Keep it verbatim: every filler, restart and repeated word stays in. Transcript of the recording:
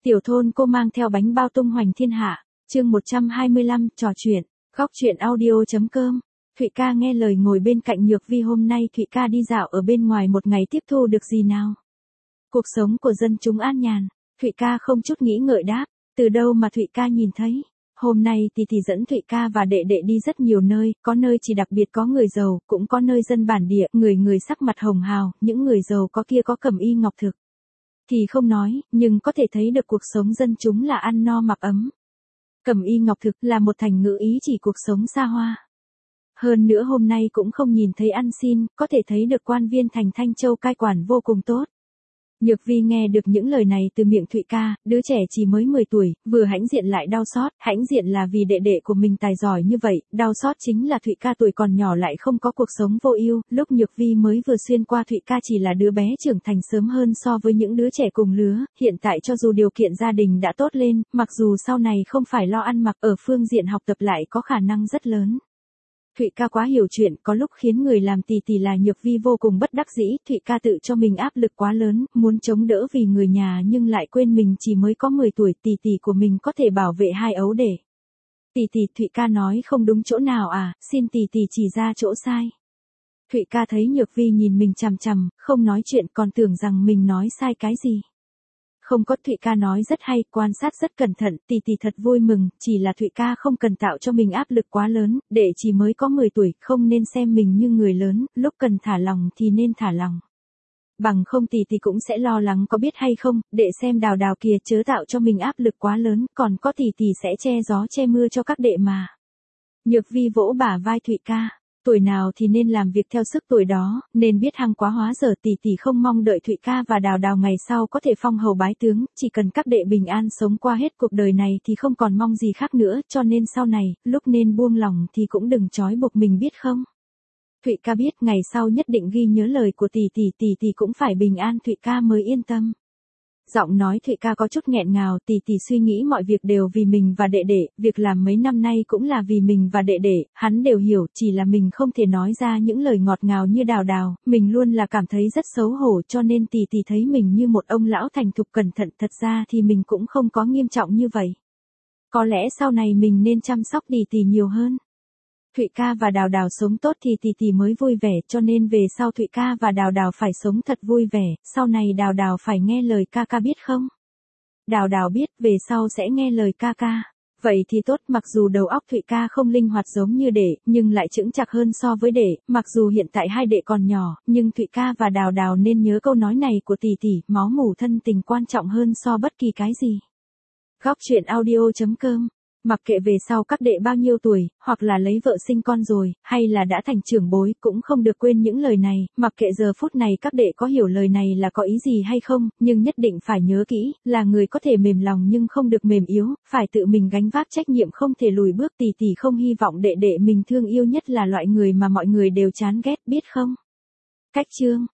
Tiểu thôn cô mang theo bánh bao tung hoành thiên hạ, chương một trăm hai mươi lăm, trò chuyện, góc chuyện audio.com. Thụy ca nghe lời ngồi bên cạnh Nhược Vi. Hôm nay Thụy ca đi dạo ở bên ngoài một ngày tiếp thu được gì nào? Cuộc sống của dân chúng an nhàn. Thụy ca không chút nghĩ ngợi đáp, từ đâu mà Thụy ca nhìn thấy? Hôm nay thì thì dẫn Thụy ca và đệ đệ đi rất nhiều nơi, có nơi chỉ đặc biệt có người giàu, cũng có nơi dân bản địa, người người sắc mặt hồng hào, những người giàu có kia có cẩm y ngọc thực. Thì không nói, nhưng có thể thấy được cuộc sống dân chúng là ăn no mặc ấm. Cẩm y ngọc thực là một thành ngữ ý chỉ cuộc sống xa hoa. Hơn nữa hôm nay cũng không nhìn thấy ăn xin, có thể thấy được quan viên thành Thanh Châu cai quản vô cùng tốt. Nhược Vi nghe được những lời này từ miệng Thụy ca, đứa trẻ chỉ mới mười tuổi, vừa hãnh diện lại đau xót, hãnh diện là vì đệ đệ của mình tài giỏi như vậy, đau xót chính là Thụy ca tuổi còn nhỏ lại không có cuộc sống vô ưu, lúc Nhược Vi mới vừa xuyên qua Thụy ca chỉ là đứa bé trưởng thành sớm hơn so với những đứa trẻ cùng lứa, hiện tại cho dù điều kiện gia đình đã tốt lên, mặc dù sau này không phải lo ăn mặc ở phương diện học tập lại có khả năng rất lớn. Thụy ca quá hiểu chuyện, có lúc khiến người làm tì tì là Nhược Vi vô cùng bất đắc dĩ, Thụy ca tự cho mình áp lực quá lớn, muốn chống đỡ vì người nhà nhưng lại quên mình chỉ mới có mười tuổi, tì tì của mình có thể bảo vệ hai ấu để. Tì tì, Thụy ca nói không đúng chỗ nào à, xin tì tì chỉ ra chỗ sai. Thụy ca thấy Nhược Vi nhìn mình chằm chằm, không nói chuyện còn tưởng rằng mình nói sai cái gì. Không có, Thụy ca nói rất hay, quan sát rất cẩn thận, tì tì thật vui mừng, chỉ là Thụy ca không cần tạo cho mình áp lực quá lớn, đệ chỉ mới có mười tuổi, không nên xem mình như người lớn, lúc cần thả lòng thì nên thả lòng. Bằng không tì tì cũng sẽ lo lắng có biết hay không, đệ xem Đào Đào kìa chớ tạo cho mình áp lực quá lớn, còn có tì tì sẽ che gió che mưa cho các đệ mà. Nhược Vi vỗ bả vai Thụy ca. Tuổi nào thì nên làm việc theo sức tuổi đó, nên biết hăng quá hóa dở, tỷ tỷ không mong đợi Thụy ca và Đào Đào ngày sau có thể phong hầu bái tướng, chỉ cần các đệ bình an sống qua hết cuộc đời này thì không còn mong gì khác nữa, cho nên sau này, lúc nên buông lòng thì cũng đừng trói buộc mình biết không. Thụy ca biết ngày sau nhất định ghi nhớ lời của tỷ tỷ, tỷ tỷ cũng phải bình an Thụy ca mới yên tâm. Giọng nói Thụy ca có chút nghẹn ngào, tỷ tỷ suy nghĩ mọi việc đều vì mình và đệ đệ, việc làm mấy năm nay cũng là vì mình và đệ đệ, hắn đều hiểu, chỉ là mình không thể nói ra những lời ngọt ngào như Đào Đào, mình luôn là cảm thấy rất xấu hổ cho nên tỷ tỷ thấy mình như một ông lão thành thục cẩn thận, thật ra thì mình cũng không có nghiêm trọng như vậy. Có lẽ sau này mình nên chăm sóc tỷ tỷ nhiều hơn. Thụy ca và Đào Đào sống tốt thì tỷ tỷ mới vui vẻ, cho nên về sau Thụy ca và Đào Đào phải sống thật vui vẻ, sau này Đào Đào phải nghe lời ca ca biết không? Đào Đào biết, về sau sẽ nghe lời ca ca. Vậy thì tốt, mặc dù đầu óc Thụy ca không linh hoạt giống như đệ, nhưng lại chững chạc hơn so với đệ, mặc dù hiện tại hai đệ còn nhỏ, nhưng Thụy ca và Đào Đào nên nhớ câu nói này của tỷ tỷ, máu mủ thân tình quan trọng hơn so bất kỳ cái gì. Góc chuyện audio.com. Mặc kệ về sau các đệ bao nhiêu tuổi, hoặc là lấy vợ sinh con rồi, hay là đã thành trưởng bối, cũng không được quên những lời này, mặc kệ giờ phút này các đệ có hiểu lời này là có ý gì hay không, nhưng nhất định phải nhớ kỹ, là người có thể mềm lòng nhưng không được mềm yếu, phải tự mình gánh vác trách nhiệm không thể lùi bước, tỷ tỷ không hy vọng đệ đệ mình thương yêu nhất là loại người mà mọi người đều chán ghét, biết không? Cách chương